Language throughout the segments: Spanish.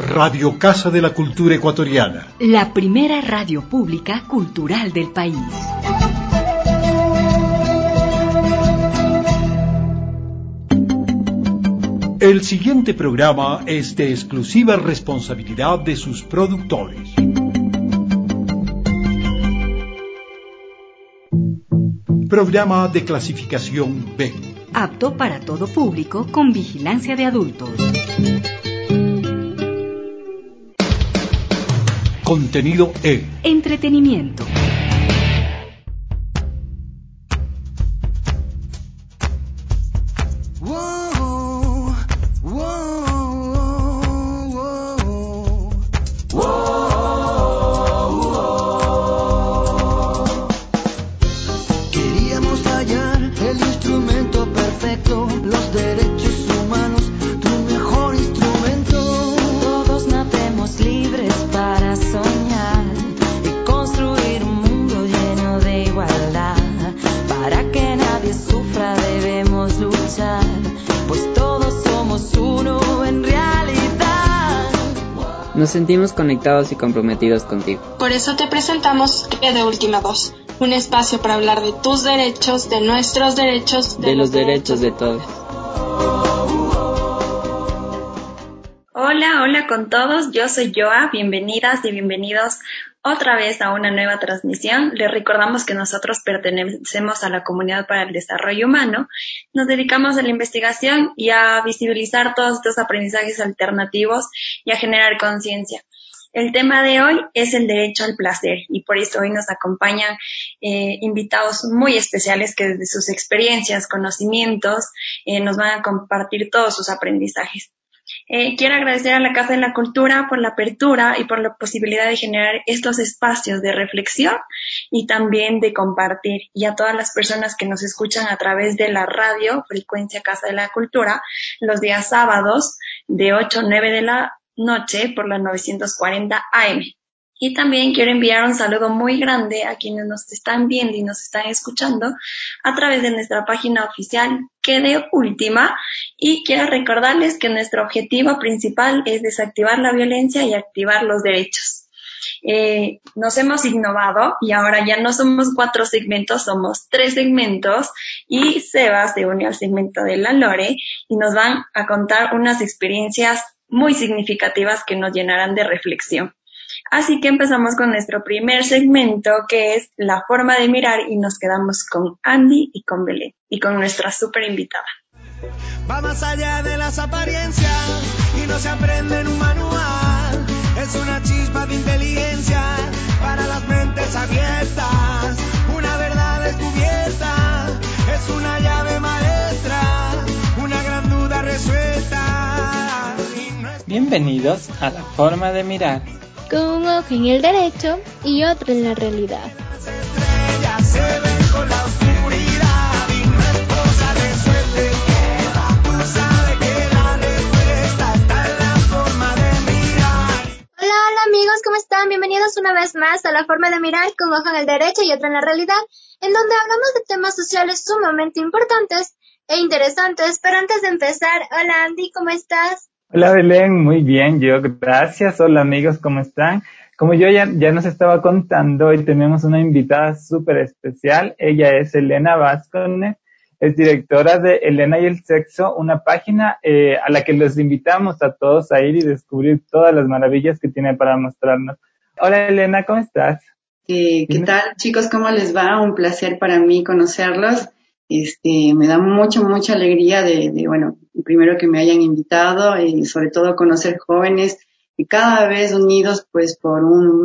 Radio Casa de la Cultura Ecuatoriana. La primera radio pública cultural del país. El siguiente programa es de exclusiva responsabilidad de sus productores. Programa de clasificación B. Apto para todo público con vigilancia de adultos. Contenido E. Entretenimiento. Nos sentimos conectados y comprometidos contigo. Por eso te presentamos Que de Última Voz, un espacio para hablar de tus derechos, de nuestros derechos, de los derechos de todos. Hola con todos, yo soy Joa, bienvenidas y bienvenidos otra vez a una nueva transmisión. Les recordamos que nosotros pertenecemos a la Comunidad para el Desarrollo Humano, nos dedicamos a la investigación y a visibilizar todos estos aprendizajes alternativos y a generar conciencia. El tema de hoy es el derecho al placer y por eso hoy nos acompañan invitados muy especiales que desde sus experiencias, conocimientos, nos van a compartir todos sus aprendizajes. Quiero agradecer a la Casa de la Cultura por la apertura y por la posibilidad de generar estos espacios de reflexión y también de compartir, y a todas las personas que nos escuchan a través de la radio Frecuencia Casa de la Cultura los días sábados de 8 a 9 de la noche por la 940 AM. Y también quiero enviar un saludo muy grande a quienes nos están viendo y nos están escuchando a través de nuestra página oficial Que de Última, y quiero recordarles que nuestro objetivo principal es desactivar la violencia y activar los derechos. Nos hemos innovado y ahora ya no somos 4 segmentos, somos 3 segmentos, y Sebas se une al segmento de la Lore y nos van a contar unas experiencias muy significativas que nos llenarán de reflexión. Así que empezamos con nuestro primer segmento, que es la forma de mirar, y nos quedamos con Andy y con Belén y con nuestra súper invitada. Va más allá de las apariencias y no se aprende en un manual. Es una chispa de inteligencia para las mentes abiertas. Una verdad descubierta es una llave maestra, una gran duda resuelta. Bienvenidos a la forma de mirar. Con un ojo en el derecho y otro en la realidad. Las estrellas se ven con la oscuridad y no es cosa de suerte. Tú sabes que la respuesta está en la forma de mirar. Hola amigos, ¿cómo están? Bienvenidos una vez más a La Forma de Mirar, con ojo en el derecho y otro en la realidad, en donde hablamos de temas sociales sumamente importantes e interesantes. Pero antes de empezar, hola Andy, ¿cómo estás? Hola Belén, muy bien, yo gracias. Hola amigos, ¿cómo están? Como yo ya nos estaba contando, hoy tenemos una invitada súper especial. Ella es Elena Vázquez, es directora de Elena y el Sexo, una página a la que los invitamos a todos a ir y descubrir todas las maravillas que tiene para mostrarnos. Hola Elena, ¿cómo estás? ¿Qué tal, chicos? ¿Cómo les va? Un placer para mí conocerlos. Me da mucha alegría bueno, primero que me hayan invitado y sobre todo conocer jóvenes y cada vez unidos pues por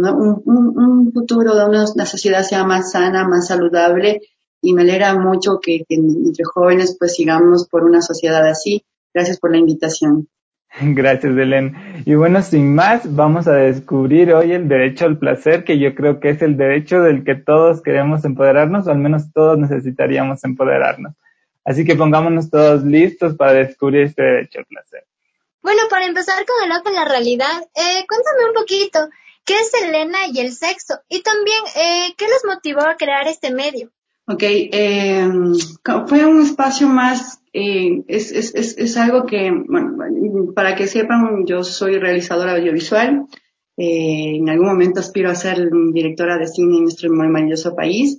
un futuro de una sociedad sea más sana, más saludable, y me alegra mucho que entre jóvenes pues sigamos por una sociedad así. Gracias por la invitación. Gracias, Belén. Y bueno, sin más, vamos a descubrir hoy el derecho al placer, que yo creo que es el derecho del que todos queremos empoderarnos, o al menos todos necesitaríamos empoderarnos. Así que pongámonos todos listos para descubrir este derecho al placer. Bueno, para empezar con el ojo en la realidad, cuéntame un poquito, ¿qué es Elena y el Sexo? Y también, ¿qué los motivó a crear este medio? Ok, fue un espacio más es algo que, bueno, para que sepan, yo soy realizadora audiovisual. En algún momento aspiro a ser directora de cine en nuestro maravilloso país.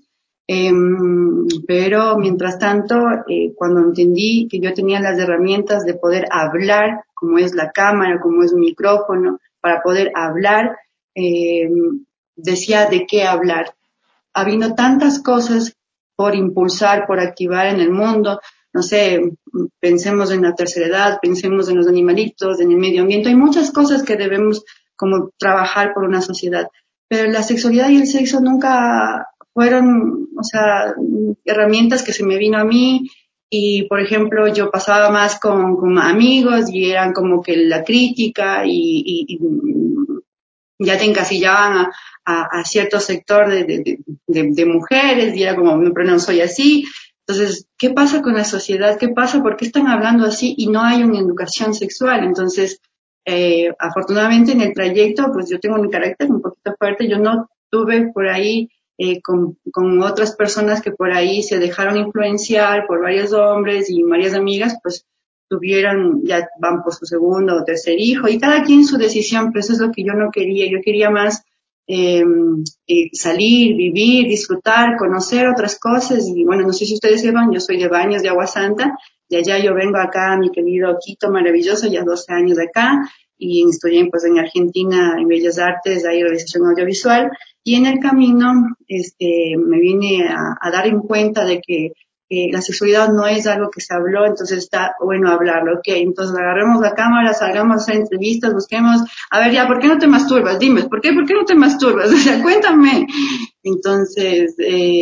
Pero mientras tanto, cuando entendí que yo tenía las herramientas de poder hablar, como es la cámara, como es un micrófono, para poder hablar, decía de qué hablar. Habiendo tantas cosas por impulsar, por activar en el mundo, no sé, pensemos en la tercera edad, pensemos en los animalitos, en el medio ambiente, hay muchas cosas que debemos como trabajar por una sociedad, pero la sexualidad y el sexo nunca fueron, o sea, herramientas que se me vino a mí. Y, por ejemplo, yo pasaba más con amigos y eran como que la crítica y ya te encasillaban a cierto sector de mujeres y era como, pero no soy así. Entonces, ¿qué pasa con la sociedad? ¿Qué pasa? ¿Por qué están hablando así y no hay una educación sexual? Entonces, afortunadamente en el trayecto, pues yo tengo mi carácter un poquito fuerte. Yo no tuve por ahí con otras personas que por ahí se dejaron influenciar por varios hombres y varias amigas, pues tuvieran, ya van por su segundo o tercer hijo, y cada quien su decisión, pero eso es lo que yo no quería. Yo quería más salir, vivir, disfrutar, conocer otras cosas. Y bueno, no sé si ustedes sepan, yo soy de Baños de Agua Santa, y allá yo vengo acá a mi querido Quito maravilloso, ya 12 años de acá, y estudié pues en Argentina en Bellas Artes, ahí realización audiovisual, y en el camino me vine a dar en cuenta de que la sexualidad no es algo que se habló, entonces está bueno hablarlo, ok, entonces agarremos la cámara, salgamos a hacer entrevistas, busquemos, a ver ya, ¿por qué no te masturbas? Dime, ¿por qué no te masturbas? O sea, cuéntame. Entonces,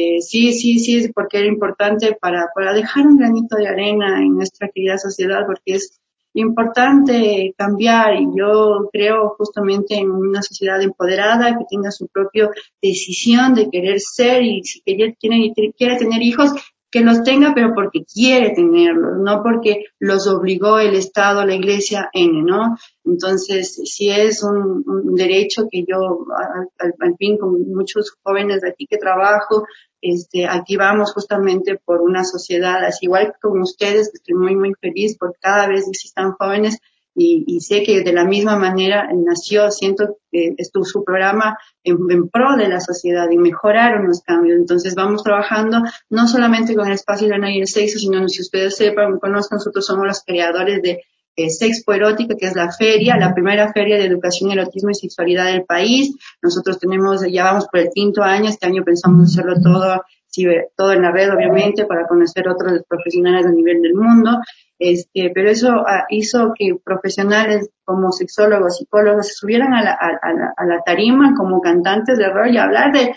sí, es porque era importante para dejar un granito de arena en nuestra querida sociedad, porque es importante cambiar, y yo creo justamente en una sociedad empoderada que tenga su propia decisión de querer ser, y si quiere tener hijos, que los tenga, pero porque quiere tenerlos, no porque los obligó el Estado, la Iglesia, ¿no? Entonces, sí es un derecho que yo, al fin, con muchos jóvenes de aquí que trabajo, aquí vamos justamente por una sociedad, así igual que con ustedes, que estoy muy, muy feliz porque cada vez existan jóvenes, y sé que de la misma manera nació, siento que estuvo su programa en pro de la sociedad y mejoraron los cambios. Entonces vamos trabajando no solamente con el espacio de la y el sexo, sino, si ustedes sepan, conozcan, nosotros somos los creadores de Sexpo Erótica, que es la feria, la primera feria de educación, erotismo y sexualidad del país. Nosotros ya vamos por el 5º año, este año pensamos hacerlo todo en la red, obviamente, para conocer otros profesionales a nivel del mundo. Pero eso hizo que profesionales como sexólogos, psicólogos se subieran a la tarima como cantantes de rol y hablar de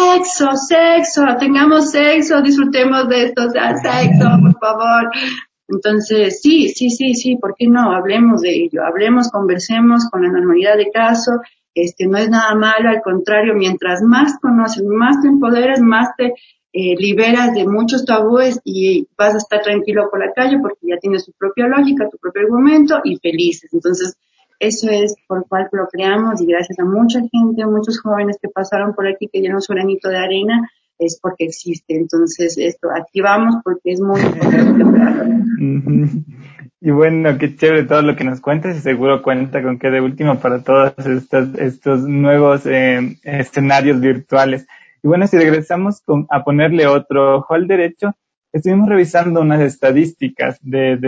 sexo, tengamos sexo, disfrutemos de esto, o sea, sexo, por favor. Entonces, sí, ¿por qué no? Hablemos de ello, conversemos con la normalidad de caso. No es nada malo, al contrario, mientras más conoces, más te empoderas, más te liberas de muchos tabúes y vas a estar tranquilo por la calle porque ya tienes tu propia lógica, tu propio argumento y felices. Entonces, eso es por cual lo creamos, y gracias a mucha gente, a muchos jóvenes que pasaron por aquí, que dieron su granito de arena, es porque existe. Entonces, esto activamos porque es muy importante. Y bueno, qué chévere todo lo que nos cuentas, y seguro cuenta con que de último para todos estos nuevos escenarios virtuales. Y bueno, si regresamos a ponerle otro ojo al derecho, estuvimos revisando unas estadísticas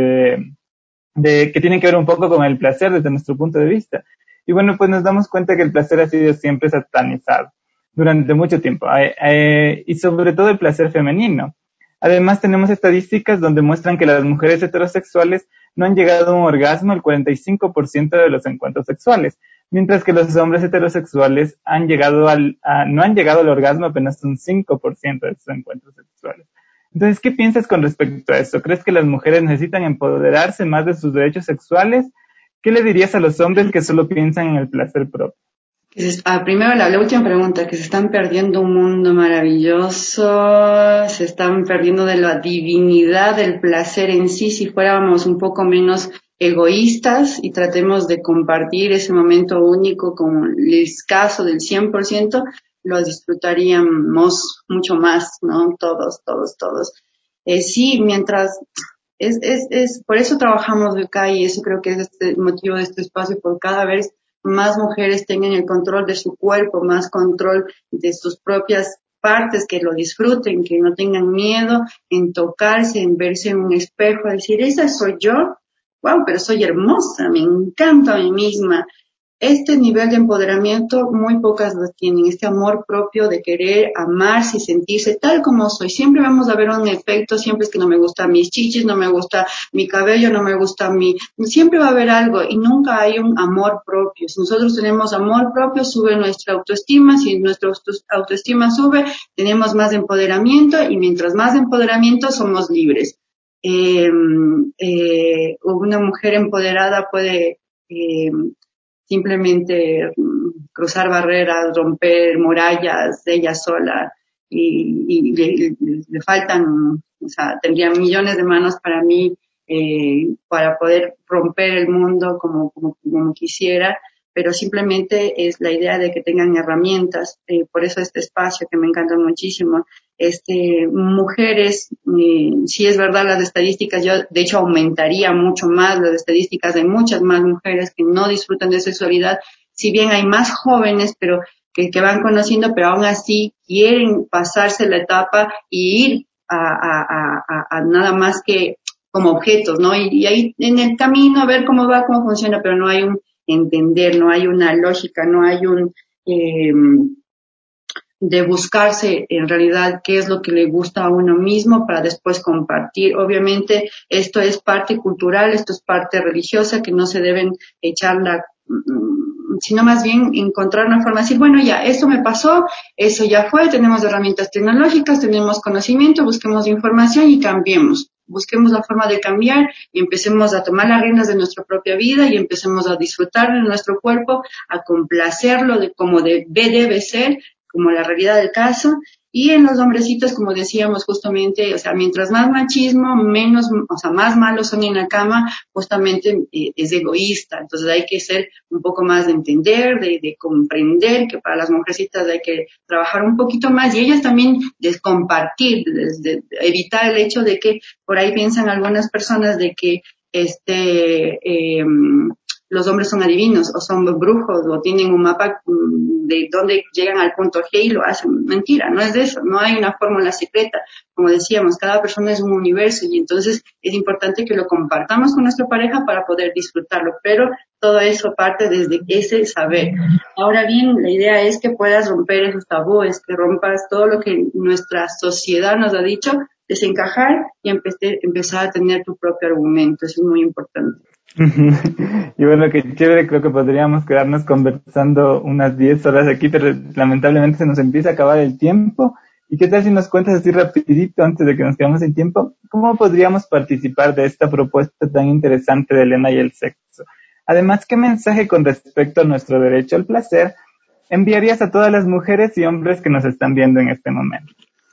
que tienen que ver un poco con el placer desde nuestro punto de vista. Y bueno, pues nos damos cuenta que el placer ha sido siempre satanizado durante mucho tiempo, y sobre todo el placer femenino. Además, tenemos estadísticas donde muestran que las mujeres heterosexuales no han llegado a un orgasmo el 45% de los encuentros sexuales, mientras que los hombres heterosexuales no han llegado al orgasmo apenas un 5% de sus encuentros sexuales. Entonces, ¿qué piensas con respecto a esto? ¿Crees que las mujeres necesitan empoderarse más de sus derechos sexuales? ¿Qué le dirías a los hombres que solo piensan en el placer propio? Primero la última pregunta, que se están perdiendo un mundo maravilloso, se están perdiendo de la divinidad del placer en sí. Si fuéramos un poco menos egoístas y tratemos de compartir ese momento único como el escaso del 100%, lo disfrutaríamos mucho más, ¿no? Todos. Sí, mientras Por eso trabajamos acá y eso creo que es el motivo de este espacio, por cada vez más mujeres tengan el control de su cuerpo, más control de sus propias partes, que lo disfruten, que no tengan miedo en tocarse, en verse en un espejo, decir, esa soy yo, wow, pero soy hermosa, me encanta a mí misma. Este nivel de empoderamiento muy pocas lo tienen, este amor propio de querer amarse y sentirse tal como soy. Siempre vamos a ver un efecto, siempre es que no me gustan mis chichis, no me gusta mi cabello, no me gusta siempre va a haber algo y nunca hay un amor propio. Si nosotros tenemos amor propio, sube nuestra autoestima, si nuestra autoestima sube, tenemos más empoderamiento y mientras más empoderamiento somos libres. Una mujer empoderada puede simplemente cruzar barreras, romper murallas de ella sola y le faltan, o sea, tendría millones de manos para mí para poder romper el mundo como quisiera, pero simplemente es la idea de que tengan herramientas, por eso este espacio que me encanta muchísimo. Mujeres, sí es verdad las estadísticas, yo de hecho aumentaría mucho más las estadísticas de muchas más mujeres que no disfrutan de sexualidad, si bien hay más jóvenes, pero que van conociendo, pero aún así quieren pasarse la etapa y ir a nada más que como objetos, ¿no? Y ahí en el camino a ver cómo va, cómo funciona, pero no hay un entender, no hay una lógica, no hay un de buscarse en realidad qué es lo que le gusta a uno mismo para después compartir. Obviamente esto es parte cultural, esto es parte religiosa, que no se deben sino más bien encontrar una forma de decir, bueno, ya, esto me pasó, eso ya fue, tenemos herramientas tecnológicas, tenemos conocimiento, busquemos información y cambiemos. Busquemos la forma de cambiar y empecemos a tomar las riendas de nuestra propia vida y empecemos a disfrutar de nuestro cuerpo, a complacerlo de como debe ser, como la realidad del caso. Y en los hombrecitos, como decíamos justamente, o sea, mientras más machismo, menos, o sea, más malos son en la cama, justamente es egoísta. Entonces hay que ser un poco más de entender, de comprender que para las mujercitas hay que trabajar un poquito más y ellas también de compartir, de evitar el hecho de que por ahí piensan algunas personas de que los hombres son adivinos o son brujos o tienen un mapa de dónde llegan al punto G y lo hacen. Mentira, no es de eso, no hay una fórmula secreta. Como decíamos, cada persona es un universo y entonces es importante que lo compartamos con nuestra pareja para poder disfrutarlo, pero todo eso parte desde ese saber. Ahora bien, la idea es que puedas romper esos tabúes, que rompas todo lo que nuestra sociedad nos ha dicho, desencajar y empezar a tener tu propio argumento. Eso es muy importante. Y bueno, qué chévere, creo que podríamos quedarnos conversando unas 10 horas aquí, pero lamentablemente se nos empieza a acabar el tiempo. ¿Y qué tal si nos cuentas así rapidito, antes de que nos quedemos sin tiempo, cómo podríamos participar de esta propuesta tan interesante de Elena y el sexo? Además, ¿qué mensaje con respecto a nuestro derecho al placer enviarías a todas las mujeres y hombres que nos están viendo en este momento?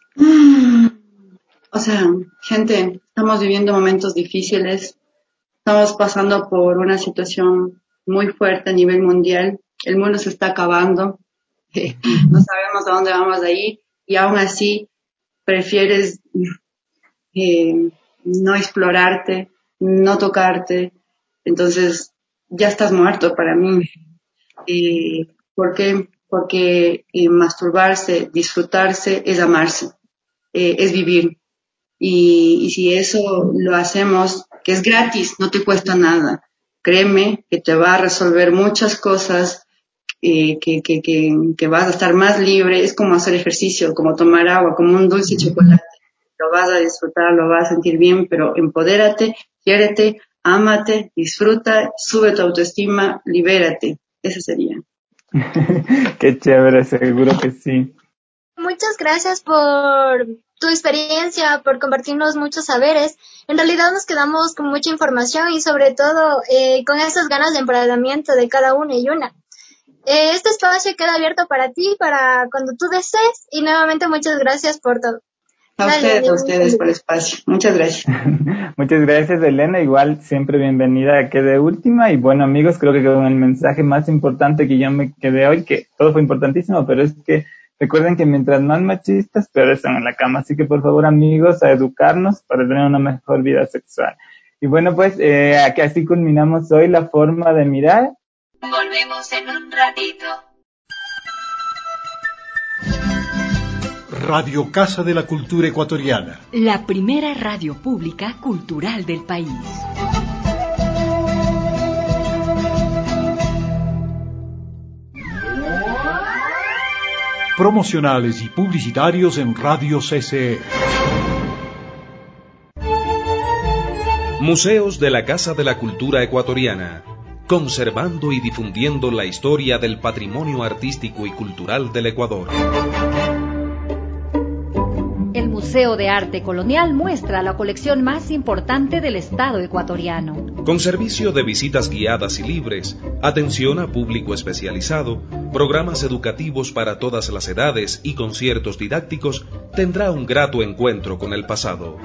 O sea, gente, estamos viviendo momentos difíciles. Estamos pasando por una situación muy fuerte a nivel mundial. El mundo se está acabando. No sabemos a dónde vamos a ir y aún así prefieres no explorarte, no tocarte. Entonces ya estás muerto para mí. ¿Por qué? Porque masturbarse, disfrutarse es amarse, es vivir. Y si eso lo hacemos, que es gratis, no te cuesta nada, créeme que te va a resolver muchas cosas, que vas a estar más libre. Es como hacer ejercicio, como tomar agua, como un dulce chocolate. Lo vas a disfrutar, lo vas a sentir bien, pero empodérate, quiérete, ámate, disfruta, sube tu autoestima, libérate. Eso sería. Qué chévere, seguro que sí. Muchas gracias por tu experiencia, por compartirnos muchos saberes. En realidad nos quedamos con mucha información y sobre todo con esas ganas de empoderamiento de cada una y una. Este espacio queda abierto para ti, para cuando tú desees, y nuevamente muchas gracias por todo. A ustedes por el espacio. Muchas gracias. Muchas gracias, Elena. Igual, siempre bienvenida a Quede Última. Y bueno, amigos, creo que con el mensaje más importante que yo me quedé hoy, que todo fue importantísimo, pero es que Recuerden que mientras más machistas, peores son en la cama. Así que por favor, amigos, a educarnos para tener una mejor vida sexual. Y bueno, pues aquí así culminamos hoy la forma de mirar. Volvemos en un ratito. Radio Casa de la Cultura Ecuatoriana. La primera radio pública cultural del país. Promocionales y publicitarios en Radio CCE. Museos de la Casa de la Cultura Ecuatoriana, conservando y difundiendo la historia del patrimonio artístico y cultural del Ecuador. El Museo de Arte Colonial muestra la colección más importante del Estado ecuatoriano. Con servicio de visitas guiadas y libres, atención a público especializado, programas educativos para todas las edades y conciertos didácticos, tendrá un grato encuentro con el pasado.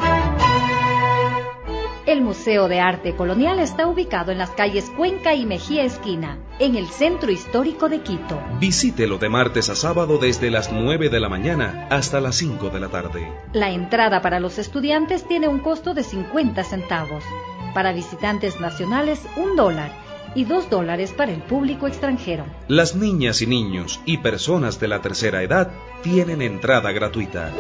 El Museo de Arte Colonial está ubicado en las calles Cuenca y Mejía Esquina, en el centro histórico de Quito. Visítelo de martes a sábado desde las 9 de la mañana hasta las 5 de la tarde. La entrada para los estudiantes tiene un costo de 50 centavos. Para visitantes nacionales, $1 y $2 para el público extranjero. Las niñas y niños y personas de la tercera edad tienen entrada gratuita.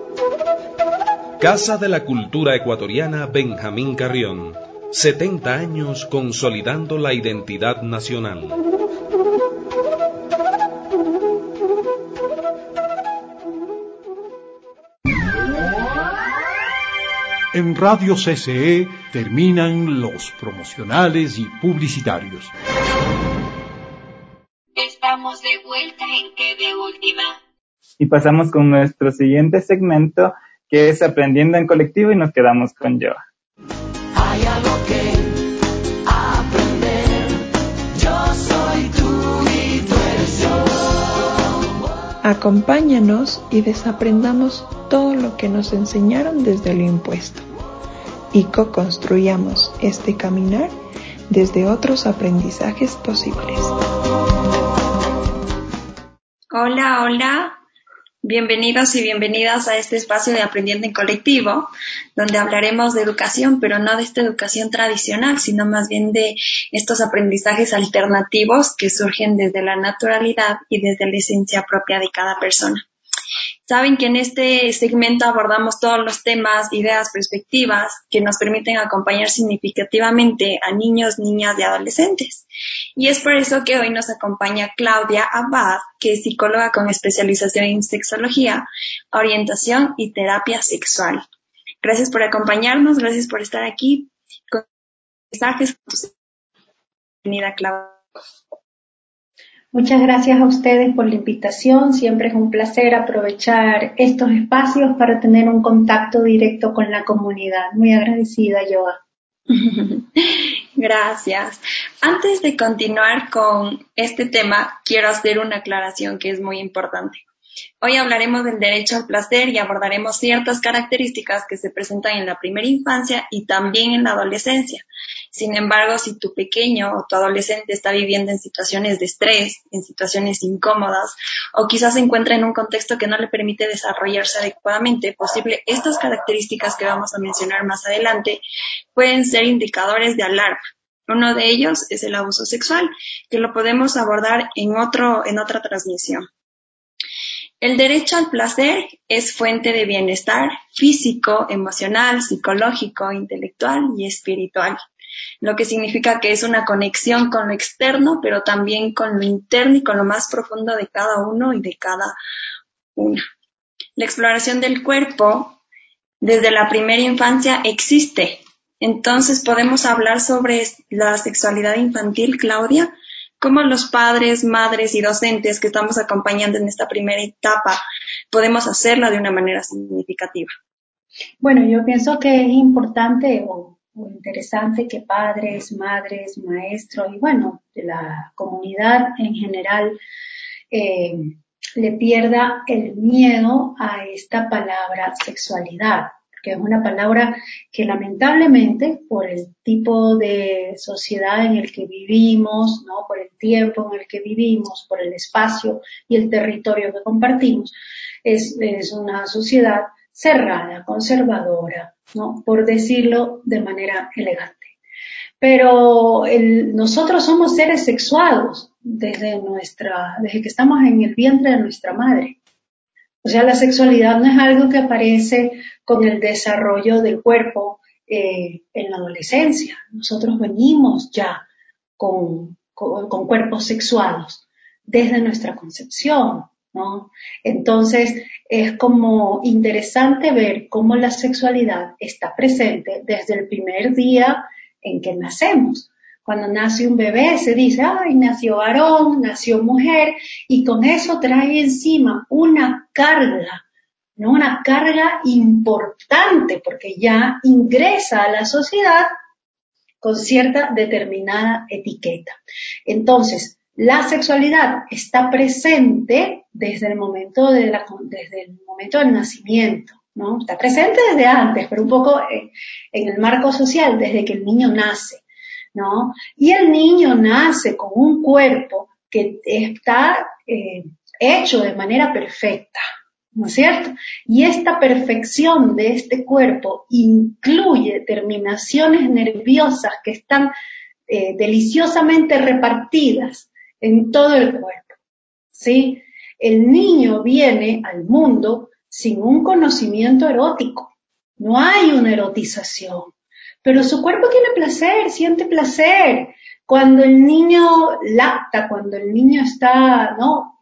Casa de la Cultura Ecuatoriana Benjamín Carrión. 70 años consolidando la identidad nacional. En Radio CCE terminan los promocionales y publicitarios. Estamos de vuelta en Que de Última. Y pasamos con nuestro siguiente segmento, que es Aprendiendo en Colectivo, y nos quedamos con Joa. Hay algo que aprender. Yo soy tú y tú eres yo. Acompáñanos y desaprendamos todo lo que nos enseñaron desde lo impuesto y co-construyamos este caminar desde otros aprendizajes posibles. Hola, hola. Bienvenidos y bienvenidas a este espacio de Aprendiendo en Colectivo, donde hablaremos de educación, pero no de esta educación tradicional, sino más bien de estos aprendizajes alternativos que surgen desde la naturalidad y desde la esencia propia de cada persona. Saben que en este segmento abordamos todos los temas, ideas, perspectivas que nos permiten acompañar significativamente a niños, niñas y adolescentes. Y es por eso que hoy nos acompaña Claudia Abad, que es psicóloga con especialización en sexología, orientación y terapia sexual. Gracias por acompañarnos, gracias por estar aquí con mensajes. Bienvenida, Claudia. Muchas gracias a ustedes por la invitación. Siempre es un placer aprovechar estos espacios para tener un contacto directo con la comunidad. Muy agradecida, Joa. Gracias. Antes de continuar con este tema, quiero hacer una aclaración que es muy importante. Hoy hablaremos del derecho al placer y abordaremos ciertas características que se presentan en la primera infancia y también en la adolescencia. Sin embargo, si tu pequeño o tu adolescente está viviendo en situaciones de estrés, en situaciones incómodas, o quizás se encuentra en un contexto que no le permite desarrollarse adecuadamente, estas características que vamos a mencionar más adelante pueden ser indicadores de alarma. Uno de ellos es el abuso sexual, que lo podemos abordar en otra transmisión. El derecho al placer es fuente de bienestar físico, emocional, psicológico, intelectual y espiritual, lo que significa que es una conexión con lo externo, pero también con lo interno y con lo más profundo de cada uno y de cada una. La exploración del cuerpo desde la primera infancia existe. Entonces, ¿podemos hablar sobre la sexualidad infantil, Claudia? ¿Cómo los padres, madres y docentes que estamos acompañando en esta primera etapa podemos hacerlo de una manera significativa? Bueno, yo pienso que es importante o interesante que padres, madres, maestros y bueno, de la comunidad en general le pierda el miedo a esta palabra sexualidad. porque es una palabra que lamentablemente por el tipo de sociedad en el que vivimos, ¿no? Por el tiempo en el que vivimos, por el espacio y el territorio que compartimos, es una sociedad cerrada, conservadora, ¿no? Por decirlo de manera elegante. Pero nosotros somos seres sexuados desde que estamos en el vientre de nuestra madre. O sea, la sexualidad no es algo que aparece con el desarrollo del cuerpo en la adolescencia. Nosotros venimos ya con cuerpos sexuados desde nuestra concepción, ¿no? Entonces, es como interesante ver cómo la sexualidad está presente desde el primer día en que nacemos. Cuando nace un bebé se dice, ay, nació varón, nació mujer, y con eso trae encima una carga, ¿no? Una carga importante, porque ya ingresa a la sociedad con cierta determinada etiqueta. Entonces, la sexualidad está presente desde el momento del nacimiento, ¿no? Está presente desde antes, pero un poco en el marco social, desde que el niño nace, ¿no? Y el niño nace con un cuerpo que está hecho de manera perfecta, ¿no es cierto? Y esta perfección de este cuerpo incluye terminaciones nerviosas que están deliciosamente repartidas en todo el cuerpo, ¿sí? El niño viene al mundo sin un conocimiento erótico, no hay una erotización, pero su cuerpo tiene placer, siente placer. Cuando el niño lacta, cuando el niño está, ¿no?,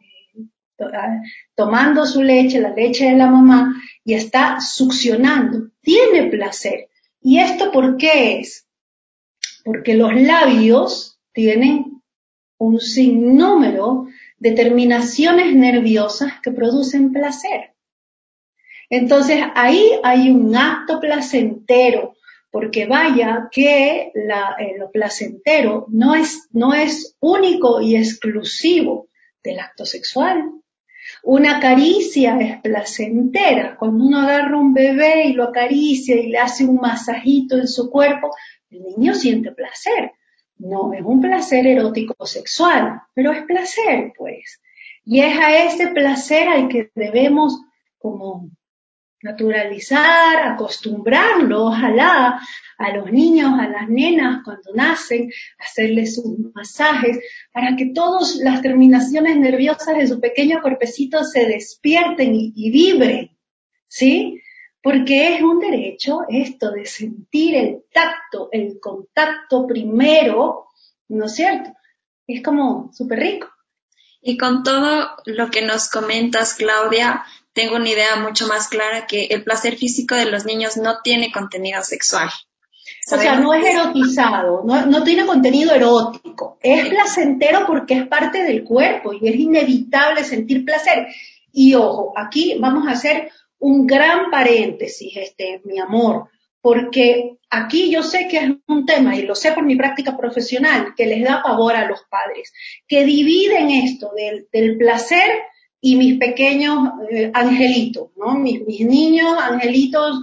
tomando su leche, la leche de la mamá, y está succionando, tiene placer. ¿Y esto por qué es? Porque los labios tienen un sinnúmero de terminaciones nerviosas que producen placer. Entonces ahí hay un acto placentero, porque vaya que lo placentero no es único y exclusivo del acto sexual. Una caricia es placentera. Cuando uno agarra un bebé y lo acaricia y le hace un masajito en su cuerpo, el niño siente placer. No es un placer erótico sexual, pero es placer, pues. Y es a ese placer al que debemos como naturalizar, acostumbrarlo, ojalá, a los niños, a las nenas cuando nacen, hacerles sus masajes, para que todas las terminaciones nerviosas de su pequeño cuerpecito se despierten y vibren, ¿sí? Porque es un derecho esto de sentir el tacto, el contacto primero, ¿no es cierto? Es como súper rico. Y con todo lo que nos comentas, Claudia, tengo una idea mucho más clara que el placer físico de los niños no tiene contenido sexual. O sea, no es erotizado, no tiene contenido erótico. Es placentero porque es parte del cuerpo y es inevitable sentir placer. Y ojo, aquí vamos a hacer un gran paréntesis, mi amor, porque aquí yo sé que es un tema, y lo sé por mi práctica profesional, que les da pavor a los padres, que dividen esto del placer y mis pequeños angelitos, ¿no? Mis niños angelitos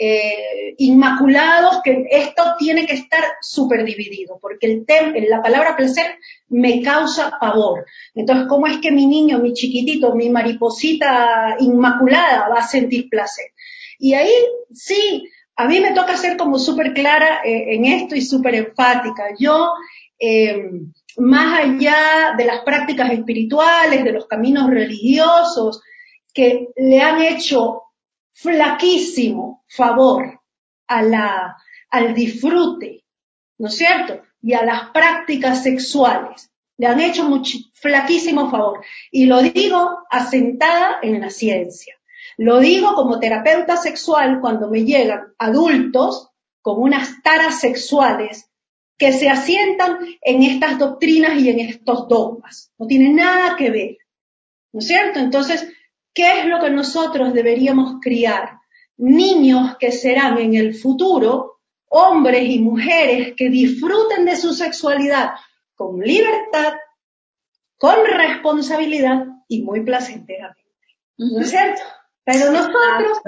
inmaculados, que esto tiene que estar súper dividido, porque la palabra placer me causa pavor. Entonces, ¿cómo es que mi niño, mi chiquitito, mi mariposita inmaculada va a sentir placer? Y ahí sí, a mí me toca ser como súper clara en esto y súper enfática. Yo, más allá de las prácticas espirituales, de los caminos religiosos, que le han hecho flaquísimo favor al disfrute, ¿no es cierto? Y a las prácticas sexuales. Le han hecho flaquísimo favor. Y lo digo asentada en la ciencia. Lo digo como terapeuta sexual cuando me llegan adultos con unas taras sexuales que se asientan en estas doctrinas y en estos dogmas. No tienen nada que ver, ¿no es cierto? Entonces, ¿qué es lo que nosotros deberíamos criar? Niños que serán en el futuro hombres y mujeres que disfruten de su sexualidad con libertad, con responsabilidad y muy placenteramente. ¿No es cierto? Pero nosotros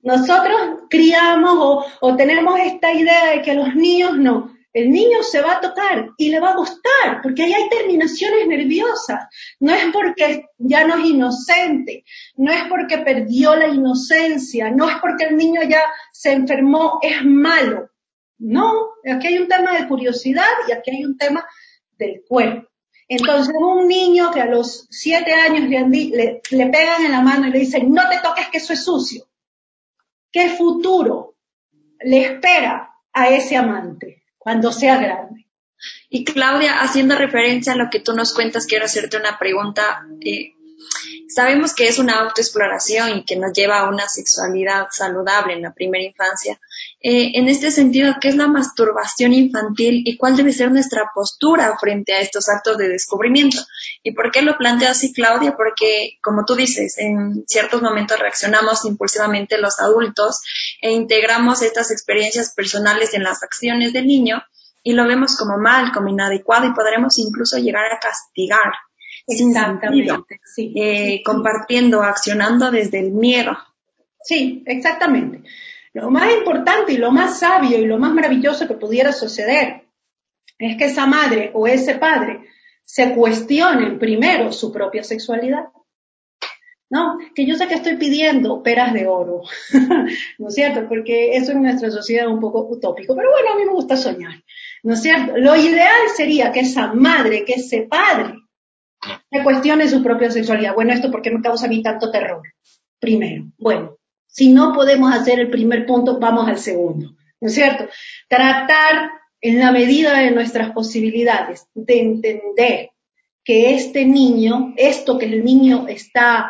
Nosotros criamos o tenemos esta idea de que los niños no. El niño se va a tocar y le va a gustar, porque ahí hay terminaciones nerviosas. No es porque ya no es inocente, no es porque perdió la inocencia, no es porque el niño ya se enfermó, es malo. No, aquí hay un tema de curiosidad y aquí hay un tema del cuerpo. Entonces, un niño que a los 7 años le pegan en la mano y le dicen, no te toques que eso es sucio. ¿Qué futuro le espera a ese amante cuando sea grande? Y Claudia, haciendo referencia a lo que tú nos cuentas, quiero hacerte una pregunta. Sabemos que es una autoexploración y que nos lleva a una sexualidad saludable en la primera infancia. En este sentido, ¿qué es la masturbación infantil y cuál debe ser nuestra postura frente a estos actos de descubrimiento? ¿Y por qué lo planteo así, Claudia? Porque, como tú dices, en ciertos momentos reaccionamos impulsivamente los adultos e integramos estas experiencias personales en las acciones del niño y lo vemos como mal, como inadecuado y podremos incluso llegar a castigar. Exactamente, sí. Compartiendo, accionando desde el miedo. Sí, exactamente. Lo más importante y lo más sabio y lo más maravilloso que pudiera suceder es que esa madre o ese padre se cuestionen primero su propia sexualidad. ¿No? Que yo sé que estoy pidiendo peras de oro, ¿no es cierto? Porque eso en nuestra sociedad es un poco utópico, pero bueno, a mí me gusta soñar, ¿no es cierto? Lo ideal sería que esa madre, que ese padre, se cuestione su propia sexualidad. Bueno, ¿esto por qué me causa a mí tanto terror? Primero. Bueno, si no podemos hacer el primer punto, vamos al segundo, ¿no es cierto? Tratar, en la medida de nuestras posibilidades, de entender que este niño, esto que el niño está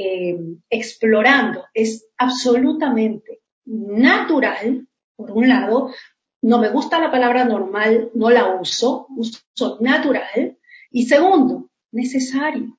explorando, es absolutamente natural, por un lado. No me gusta la palabra normal, no la uso natural. Y segundo, necesario.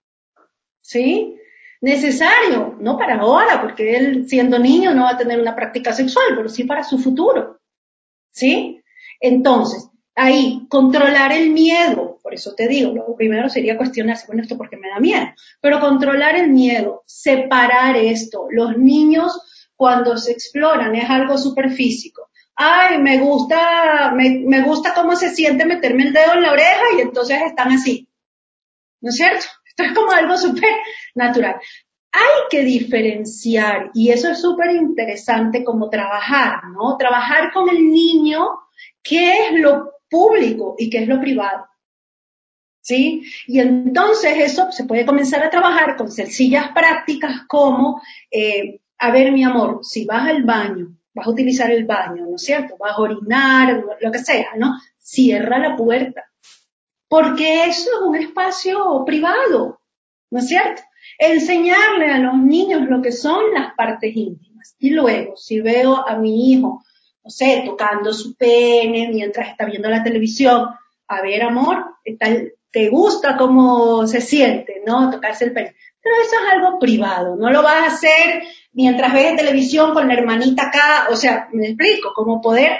¿Sí? Necesario, no para ahora, porque él siendo niño no va a tener una práctica sexual, pero sí para su futuro. ¿Sí? Entonces, ahí, controlar el miedo, por eso te digo, lo primero sería cuestionarse, bueno, esto porque me da miedo, pero controlar el miedo, separar esto. Los niños cuando se exploran es algo superfísico. Ay, me gusta cómo se siente meterme el dedo en la oreja y entonces están así. ¿No es cierto? Esto es como algo súper natural. Hay que diferenciar, y eso es súper interesante como trabajar, ¿no? Trabajar con el niño qué es lo público y qué es lo privado. ¿Sí? Y entonces eso se puede comenzar a trabajar con sencillas prácticas como, a ver, mi amor, si vas al baño, vas a utilizar el baño, ¿no es cierto? Vas a orinar, lo que sea, ¿no? Cierra la puerta. Porque eso es un espacio privado, ¿no es cierto? Enseñarle a los niños lo que son las partes íntimas. Y luego, si veo a mi hijo, no sé, tocando su pene mientras está viendo la televisión, a ver, amor, ¿te gusta cómo se siente, no? Tocarse el pene. Pero eso es algo privado, no lo vas a hacer mientras ves televisión con la hermanita acá, o sea, me explico, cómo poder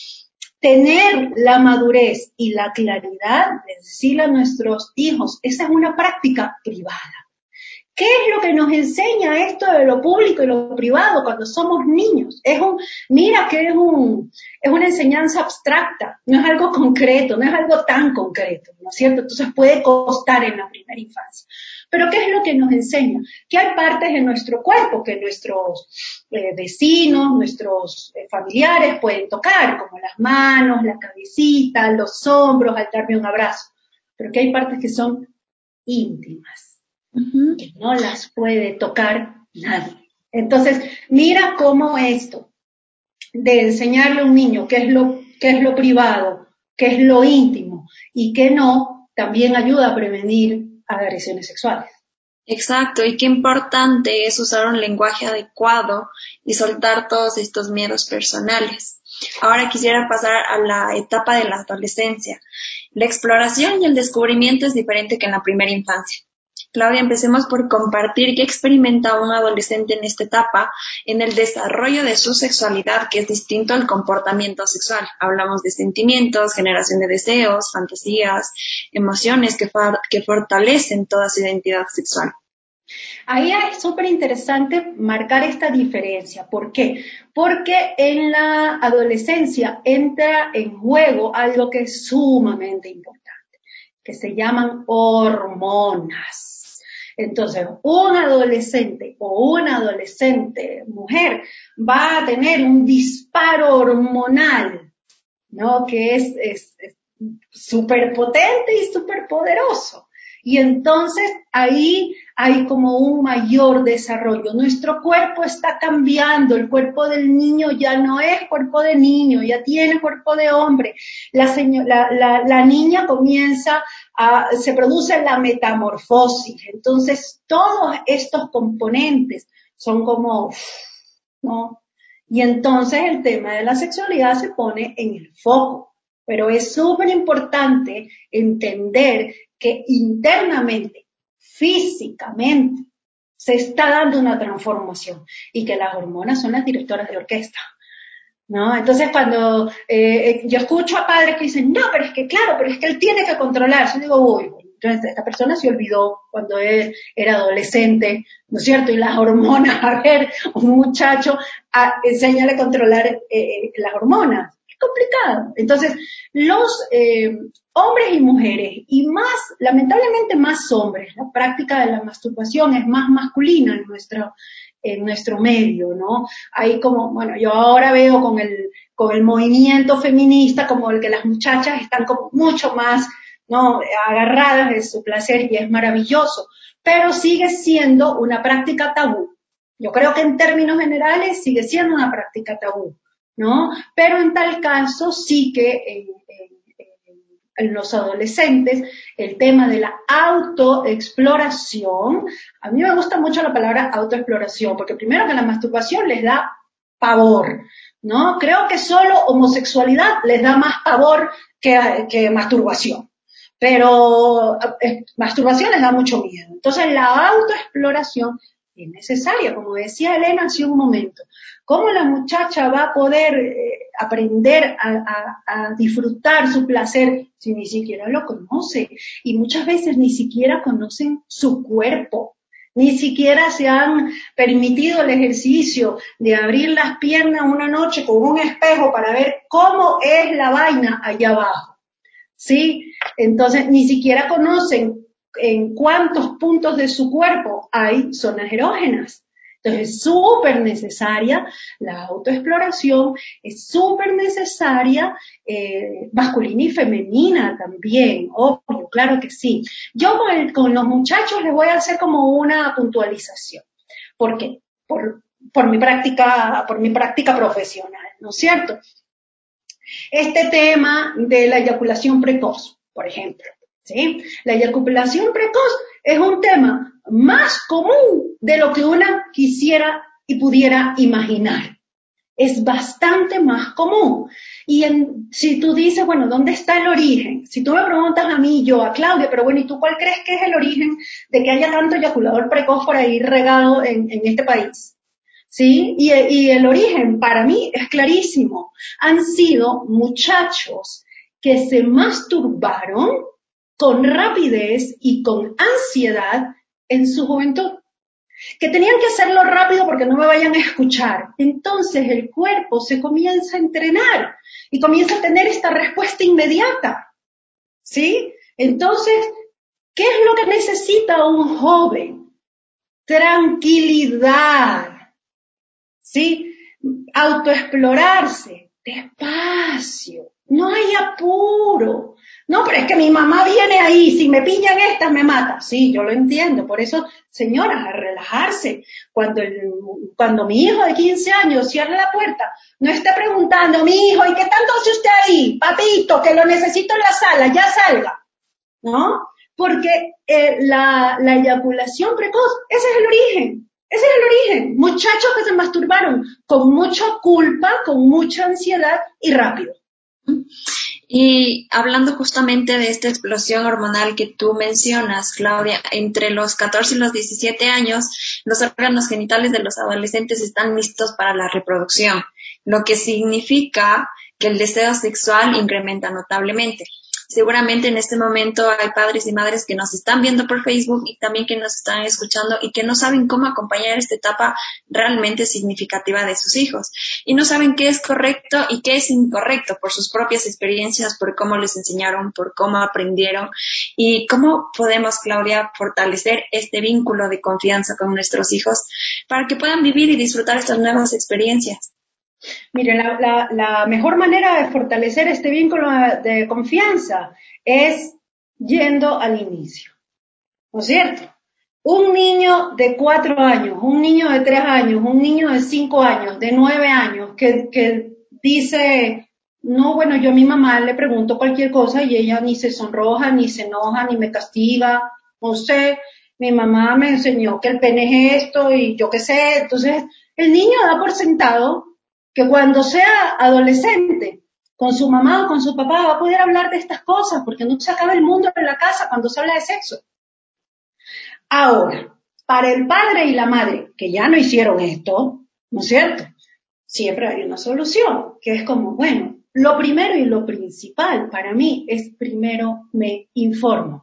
tener la madurez y la claridad de decirle a nuestros hijos, esa es una práctica privada. ¿Qué es lo que nos enseña esto de lo público y lo privado cuando somos niños? Mira que es una enseñanza abstracta, no es algo concreto, no es algo tan concreto, ¿no es cierto? Entonces puede costar en la primera infancia. Pero ¿qué es lo que nos enseña? Que hay partes de nuestro cuerpo que nuestros vecinos, nuestros familiares pueden tocar, como las manos, la cabecita, los hombros, al darme un abrazo. Pero que hay partes que son íntimas. Que no las puede tocar nadie. Entonces, mira cómo esto de enseñarle a un niño qué es lo privado, qué es lo íntimo y qué no, también ayuda a prevenir agresiones sexuales. Exacto, y qué importante es usar un lenguaje adecuado y soltar todos estos miedos personales. Ahora quisiera pasar a la etapa de la adolescencia. La exploración y el descubrimiento es diferente que en la primera infancia. Claudia, empecemos por compartir qué experimenta un adolescente en esta etapa en el desarrollo de su sexualidad, que es distinto al comportamiento sexual. Hablamos de sentimientos, generación de deseos, fantasías, emociones que fortalecen toda su identidad sexual. Ahí es súper interesante marcar esta diferencia. ¿Por qué? Porque en la adolescencia entra en juego algo que es sumamente importante, que se llaman hormonas. Entonces, un adolescente o una adolescente mujer va a tener un disparo hormonal, ¿no? Que es súper potente y súper poderoso. Y entonces ahí hay como un mayor desarrollo. Nuestro cuerpo está cambiando, el cuerpo del niño ya no es cuerpo de niño, ya tiene cuerpo de hombre. La niña se produce la metamorfosis. Entonces todos estos componentes son como, ¿no? Y entonces el tema de la sexualidad se pone en el foco. Pero es súper importante entender que internamente, físicamente, se está dando una transformación y que las hormonas son las directoras de orquesta, ¿no? Entonces cuando yo escucho a padres que dicen, no, pero es que claro, pero es que él tiene que controlarse, yo digo, uy, entonces esta persona se olvidó cuando él era adolescente, ¿no es cierto? Y las hormonas, a ver, un muchacho, enséñale a controlar las hormonas. Complicado. Entonces, los hombres y mujeres, y más, lamentablemente más hombres, la práctica de la masturbación es más masculina en nuestro medio, ¿no? Ahí como, bueno, yo ahora veo con el movimiento feminista como el que las muchachas están como mucho más, ¿no? Agarradas de su placer y es maravilloso, pero sigue siendo una práctica tabú. Yo creo que en términos generales sigue siendo una práctica tabú, ¿no? Pero en tal caso sí que en los adolescentes el tema de la autoexploración, a mí me gusta mucho la palabra autoexploración, porque primero que la masturbación les da pavor, ¿no? Creo que solo homosexualidad les da más pavor que masturbación, pero masturbación les da mucho miedo. Entonces la autoexploración es necesaria, como decía Elena hace un momento. ¿Cómo la muchacha va a poder aprender a disfrutar su placer si ni siquiera lo conoce? Y muchas veces ni siquiera conocen su cuerpo, ni siquiera se han permitido el ejercicio de abrir las piernas una noche con un espejo para ver cómo es la vaina allá abajo, ¿sí? Entonces ni siquiera conocen en cuántos puntos de su cuerpo hay zonas erógenas. Entonces es súper necesaria la autoexploración, es súper necesaria masculina y femenina también, obvio, claro que sí. Yo con los muchachos les voy a hacer como una puntualización. ¿Por qué? Por mi práctica profesional, ¿no es cierto? Este tema de la eyaculación precoz, por ejemplo, ¿sí? La eyaculación precoz es un tema más común de lo que una quisiera y pudiera imaginar. Es bastante más común. Y si tú dices, bueno, ¿dónde está el origen? Si tú me preguntas a mí, yo, a Claudia, pero bueno, ¿y tú cuál crees que es el origen de que haya tanto eyaculador precoz por ahí regado en este país? ¿Sí? Y el origen para mí es clarísimo. Han sido muchachos que se masturbaron con rapidez y con ansiedad en su juventud, que tenían que hacerlo rápido porque no me vayan a escuchar. Entonces el cuerpo se comienza a entrenar y comienza a tener esta respuesta inmediata, ¿sí? Entonces, ¿qué es lo que necesita un joven? Tranquilidad, ¿sí? Autoexplorarse, despacio, no hay apuro. No, pero es que mi mamá viene ahí, si me pillan estas me mata. Sí, yo lo entiendo, por eso, señoras, a relajarse. Cuando mi hijo de 15 años cierre la puerta, no esté preguntando, mi hijo, ¿y qué tanto hace usted ahí? Papito, que lo necesito en la sala, ya salga, ¿no? Porque la eyaculación precoz, ese es el origen. Ese es el origen. Muchachos que se masturbaron con mucha culpa, con mucha ansiedad y rápido. Y hablando justamente de esta explosión hormonal que tú mencionas, Claudia, entre los 14 y los 17 años, los órganos genitales de los adolescentes están listos para la reproducción, lo que significa que el deseo sexual incrementa notablemente. Seguramente en este momento hay padres y madres que nos están viendo por Facebook y también que nos están escuchando y que no saben cómo acompañar esta etapa realmente significativa de sus hijos. Y no saben qué es correcto y qué es incorrecto por sus propias experiencias, por cómo les enseñaron, por cómo aprendieron y cómo podemos, Claudia, fortalecer este vínculo de confianza con nuestros hijos para que puedan vivir y disfrutar estas nuevas experiencias. Miren, la mejor manera de fortalecer este vínculo de confianza es yendo al inicio, ¿no es cierto? Un niño de 4 años, un niño de 3 años, un niño de 5 años, de 9 años, que dice, no, bueno, yo a mi mamá le pregunto cualquier cosa y ella ni se sonroja, ni se enoja, ni me castiga, no sé, mi mamá me enseñó que el pene es esto y yo qué sé. Entonces, el niño da por sentado que cuando sea adolescente, con su mamá o con su papá, va a poder hablar de estas cosas, porque no se acaba el mundo en la casa cuando se habla de sexo. Ahora, para el padre y la madre, que ya no hicieron esto, ¿no es cierto? Siempre hay una solución, que es como, bueno, lo primero y lo principal para mí es primero me informo.